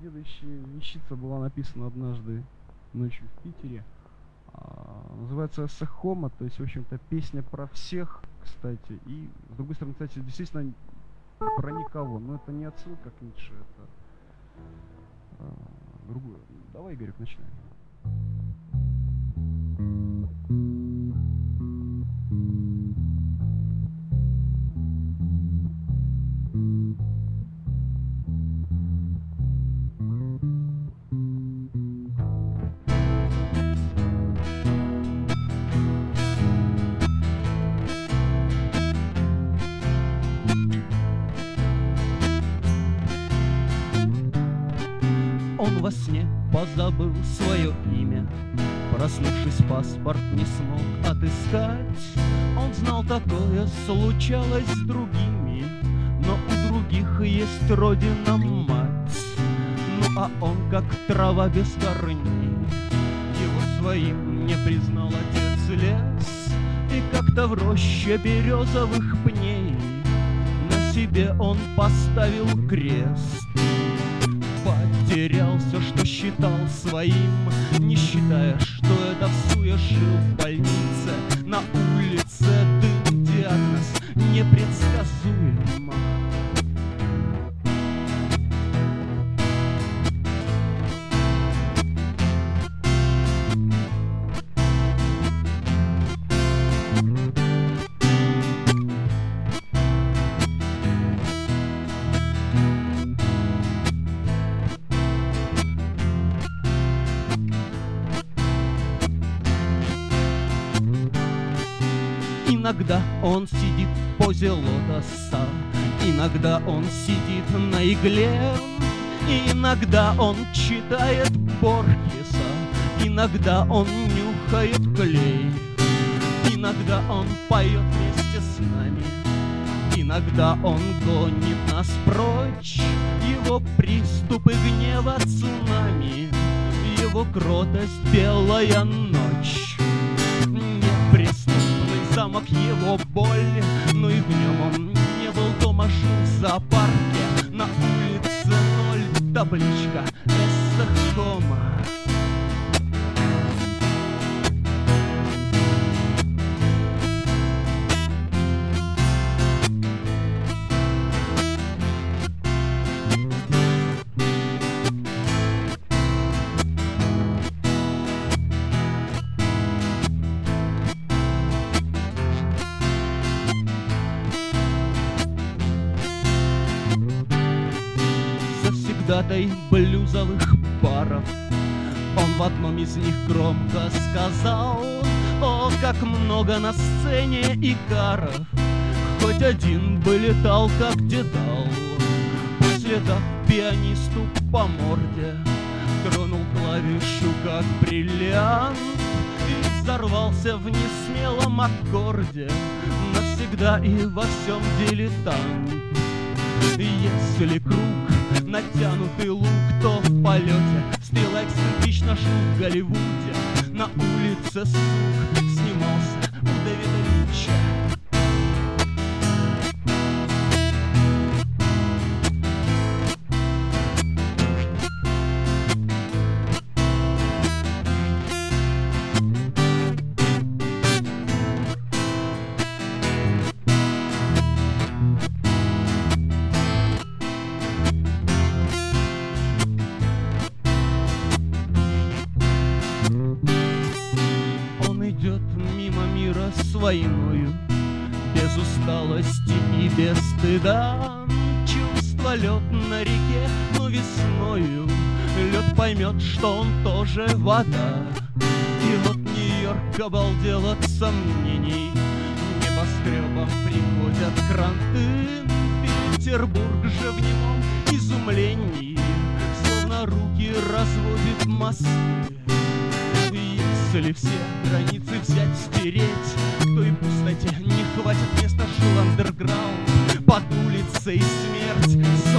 Следующая вещица была написана однажды ночью в Питере. Называется «Эссе Хомо», то есть, в общем-то, песня про всех, кстати. И, с другой стороны, кстати, действительно про никого. Но это не отсылка к Ницше, это другое. Давай, Игорек, начинаем. Он во сне позабыл свое имя, проснувшись, паспорт не смог отыскать. Он знал, такое случалось с другими, но у других есть родина мать. Ну а он, как трава без корней, его своим не признал отец лес. И как-то в роще березовых пней на себе он поставил крест. Потерял все, что считал своим, не считая, что это всуе жил в больнице. На улице дым, диагноз непредсказуем. Иногда он сидит в позе лотоса, иногда он сидит на игле, иногда он читает Борхеса, иногда он нюхает клей, иногда он поет вместе с нами, иногда он гонит нас прочь. Его приступы гнева цунами, его кротость белая ночь. Замок его боль, но и в нем он не был дома, жил в зоопарке. На улице 0, табличка «Эссе Хомо». Блюзовых баров он в одном из них громко сказал: о, как много на сцене икаров, хоть один бы летал, как Дедал. После дав пианисту по морде, тронул клавишу, как бриллиант, и взорвался в несмелом аккорде, навсегда и во всем дилетант. Если круг натянутый лук, то в полете стрела эксцентрично жил в Голливуде. На улице сук снимался у Дэвида Линча. Войною, без усталости и без стыда. Чувство лед на реке, но весною лед поймет, что он тоже вода. И вот Нью-Йорк обалдел от сомнений, небоскребом приходят кранты. Петербург же в немом изумлении, словно руки разводит мосты. Если все границы взять, стереть, то и пустоте не хватит места, жил андерграунд. Под улицей смерть